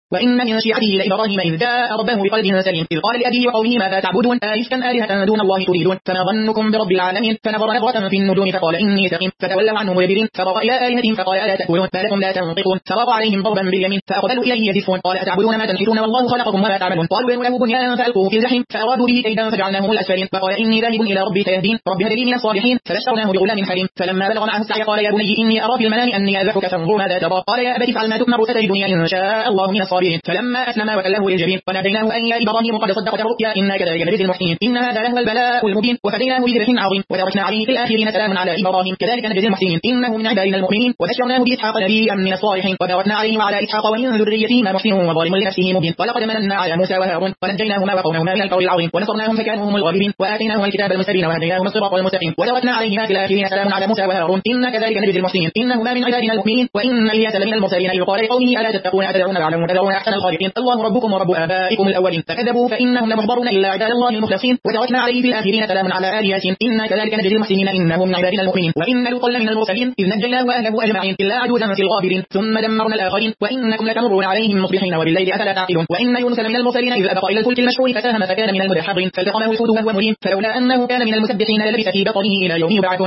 وإن من شيعته لإبراهيم إذ جاء ربه بقلب سليم إذ قال لأبيه وقومه ماذا تعبدون أئفكا آلهة دون الله تريدون فما ظنكم برب العالمين فنظر نظرة في النجوم فقال إني سقيم فتولوا عنه مدبرين فراغ إلى آلهتهم فقال ألا تأكلون ما لكم لا تنطقون فراغ عليهم ضربا باليمين فأقبلوا إليه يزفون قال أتعبدون ما تنحتون والله خلقكم وما تعملون قالوا بنوا له بنيانا فألقوه في الجحيم فأرادوا به كيدا فجعلناهم الأسفلين فقال إني ذاهب إلى ربي سيهدين رب هب لي من الصالحين فبشرناه بغلام حليم فلما بلغ معه السعي قال يا بني إني أرى في المنام أني أذبحك فانظر ماذا ترى قال يا أبت افعل ما تؤمر ستجدني إن شاء الله من الصابرين فلما أسلم وتله للجبين وناديناه أن يا إبراهيم قد صدقت الرؤيا إنا كذلك نجزي المحسنين إن هذا لهو البلاء المبين وفديناه بذبح عظيم وتركنا عليه في الآخرين سلام على إبراهيم كذلك نجزي المحسنين إنه من عبادنا المؤمنين وبشرناه بإسحاق نبيا من الصالحين وباركنا عليه وعلى إسحاق ومن ذريته محسن وظالم لنفسه مبين ولقد مننا على موسى وهارون ونجيناهما وقومهما من القول العظيم ونصرناهم فكانوا هم الغالبين وآتيناهم الكتاب المستبين وهديناهم الصراط المستقيم وتركنا عليهما في الآخرين سلام على موسى وهارون إنا كذلك نجزي المحسنين إنهما من عبادنا المؤمنين وإن إلياس لمن المرسلين إذ قال لقومه ألا تتقون أتدعون بعلا وتدعون أحسن الخالقين الله ربكم ورب آبائكم الأولين فكذبوا فإنهم لمحضرون إلا عباد الله المخلصين وتركنا عليه في الآخرين سلام على آل ياسين إنا كذلك نجزي المحسنين إنهم من عبادنا المؤمنين وإن لوطا لمن المرسلين إذ نجيناه وأهله أجمعين إلا عجوزا في الغابرين ثم دمرنا الآخرين وإنكم لتمرون عليهم مصبحين وبالليل أفلا تعقلون وإن يونس لمن المرسلين إذ أبق إلى الفلك المشحون فساهم فكان من المدحضين فالتقمه الحوت وهو مليم فلولا أنه كان من المسبحين للبث في بطنه إلى يوم يبعثون